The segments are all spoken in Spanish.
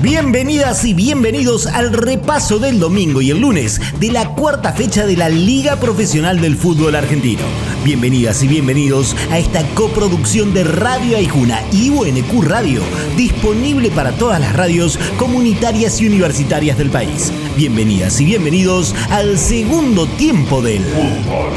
Bienvenidas y bienvenidos al repaso del domingo y el lunes de la cuarta fecha de la Liga Profesional del Fútbol Argentino. Bienvenidas y bienvenidos a esta coproducción de Radio Aijuna y UNQ Radio, disponible para todas las radios comunitarias y universitarias del país. Bienvenidas y bienvenidos al segundo tiempo del Fútbol.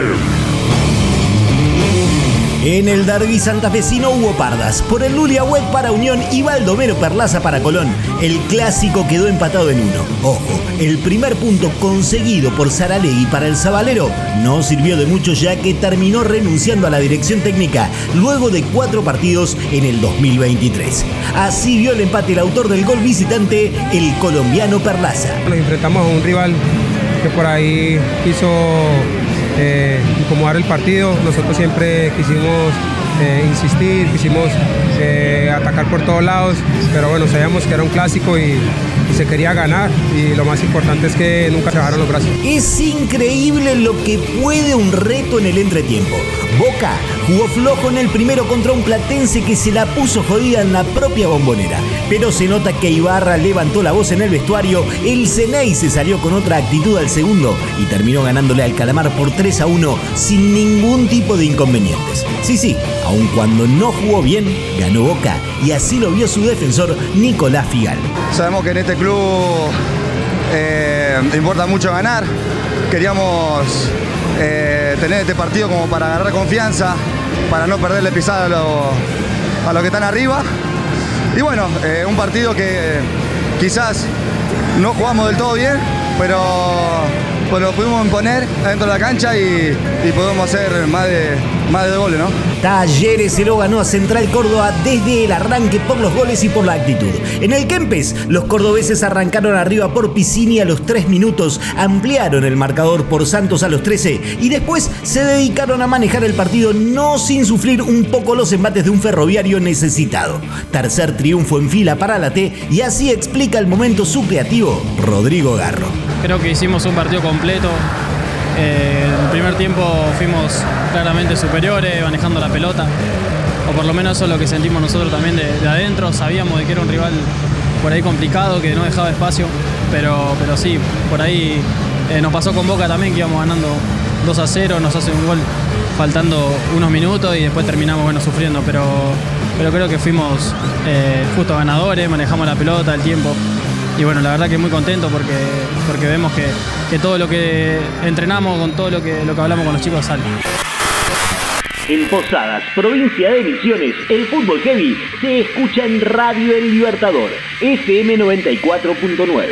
En el derbi santafesino hubo pardas. Por el Luliahuet para Unión y Baldomero Perlaza para Colón. El clásico quedó empatado en 1. Ojo, el primer punto conseguido por Saralegui para el Zabalero no sirvió de mucho, ya que terminó renunciando a la dirección técnica luego de 4 partidos en el 2023. Así vio el empate el autor del gol visitante, el colombiano Perlaza. Nos enfrentamos a un rival que por ahí quiso incomodar el partido. Nosotros siempre quisimos insistir, quisimos atacar por todos lados, pero bueno, sabíamos que era un clásico y se quería ganar, y lo más importante es que nunca se bajaron los brazos. Es increíble lo que puede un reto en el entretiempo. Boca jugó flojo en el primero contra un platense que se la puso jodida en la propia Bombonera, pero se nota que Ibarra levantó la voz en el vestuario. El Ceney se salió con otra actitud al segundo y terminó ganándole al Calamar por 3-1 sin ningún tipo de inconvenientes. Sí, aun cuando no jugó bien, ganó Boca, y así lo vio su defensor Nicolás Figal. Sabemos que en este club importa mucho ganar. Queríamos tener este partido como para agarrar confianza, para no perderle pisada a los que están arriba. Y bueno, un partido que quizás no jugamos del todo bien, pero lo pudimos imponer adentro de la cancha y podemos hacer más de 2 goles, ¿no? Talleres se lo ganó a Central Córdoba desde el arranque por los goles y por la actitud. En el Kempes, los cordobeses arrancaron arriba por Piscini a los 3 minutos, ampliaron el marcador por Santos a los 13 y después se dedicaron a manejar el partido, no sin sufrir un poco los embates de un Ferroviario necesitado. Tercer triunfo en fila para la T, y así explica el momento su creativo, Rodrigo Garro. Creo que hicimos un partido completo. En el primer tiempo fuimos claramente superiores, manejando la pelota, o por lo menos eso es lo que sentimos nosotros también de adentro. Sabíamos de que era un rival por ahí complicado, que no dejaba espacio, pero sí, por ahí nos pasó con Boca también, que íbamos ganando 2-0, nos hace un gol faltando unos minutos y después terminamos sufriendo, pero creo que fuimos justo ganadores, manejamos la pelota, el tiempo. Y bueno, la verdad que muy contento porque vemos que todo lo que entrenamos, con todo lo que hablamos con los chicos sale. En Posadas, provincia de Misiones, el fútbol heavy se escucha en Radio El Libertador, FM 94.9.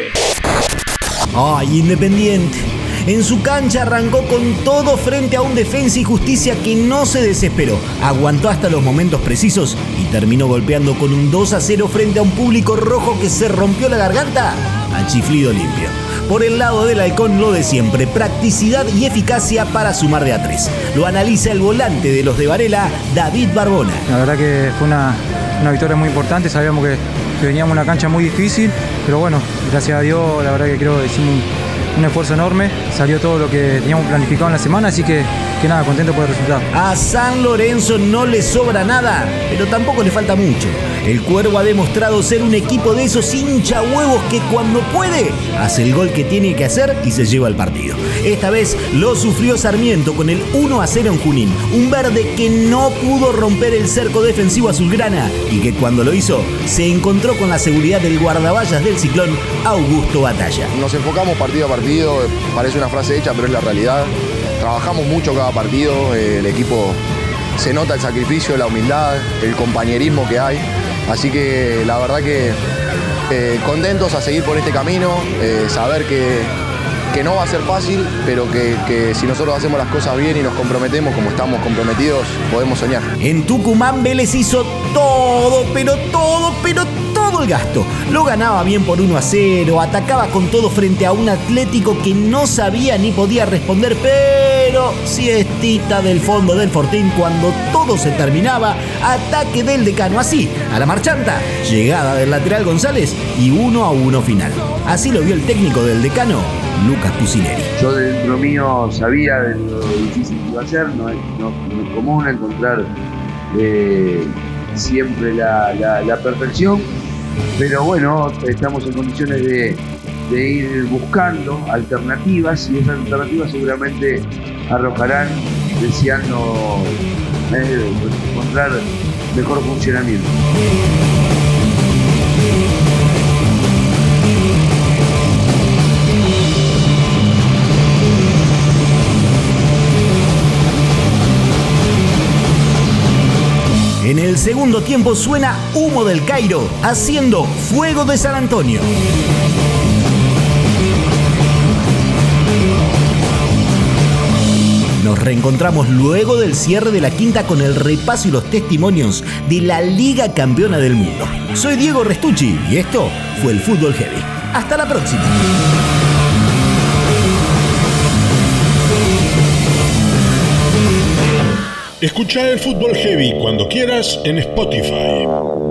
¡Ay, Independiente! En su cancha arrancó con todo frente a un Defensa y Justicia que no se desesperó, aguantó hasta los momentos precisos y terminó golpeando con un 2-0 frente a un público rojo que se rompió la garganta a chiflido limpio. Por el lado del Halcón, lo de siempre, practicidad y eficacia para sumar de a 3. Lo analiza el volante de los de Varela, David Barbona. La verdad que fue una victoria muy importante. Sabíamos que veníamos a una cancha muy difícil, pero bueno, gracias a Dios, la verdad que creo que hicimos un esfuerzo enorme, salió todo lo que teníamos planificado en la semana, así que nada, contento por el resultado. A San Lorenzo no le sobra nada, pero tampoco le falta mucho. El Cuervo ha demostrado ser un equipo de esos hinchahuevos que cuando puede hace el gol que tiene que hacer y se lleva el partido. Esta vez lo sufrió Sarmiento con el 1-0 en Junín, un verde que no pudo romper el cerco defensivo azulgrana y que cuando lo hizo se encontró con la seguridad del guardaballas del Ciclón, Augusto Batalla. Nos enfocamos partido a partido, parece una frase hecha, pero es la realidad. Trabajamos mucho cada partido, el equipo se nota el sacrificio, la humildad, el compañerismo que hay. Así que la verdad que contentos a seguir por este camino, saber que no va a ser fácil, pero que si nosotros hacemos las cosas bien y nos comprometemos como estamos comprometidos, podemos soñar. En Tucumán, Vélez hizo todo el gasto. Lo ganaba bien por 1-0, atacaba con todo frente a un Atlético que no sabía ni podía responder, pero siestita del fondo del Fortín cuando todo se terminaba, ataque del Decano, así, a la marchanta, llegada del lateral González y 1-1 final. Así lo vio el técnico del Decano, Lucas Pucineri. Yo dentro mío sabía de lo difícil que iba a ser, no es común encontrar siempre la perfección, pero bueno, estamos en condiciones de ir buscando alternativas y esas alternativas seguramente arrojarán, deseando encontrar mejor funcionamiento. En el segundo tiempo suena Humo del Cairo, haciendo Fuego de San Antonio. Nos reencontramos luego del cierre de la quinta con el repaso y los testimonios de la Liga Campeona del Mundo. Soy Diego Restucci y esto fue el Fútbol Heavy. Hasta la próxima. Escucha el Fútbol Heavy cuando quieras en Spotify.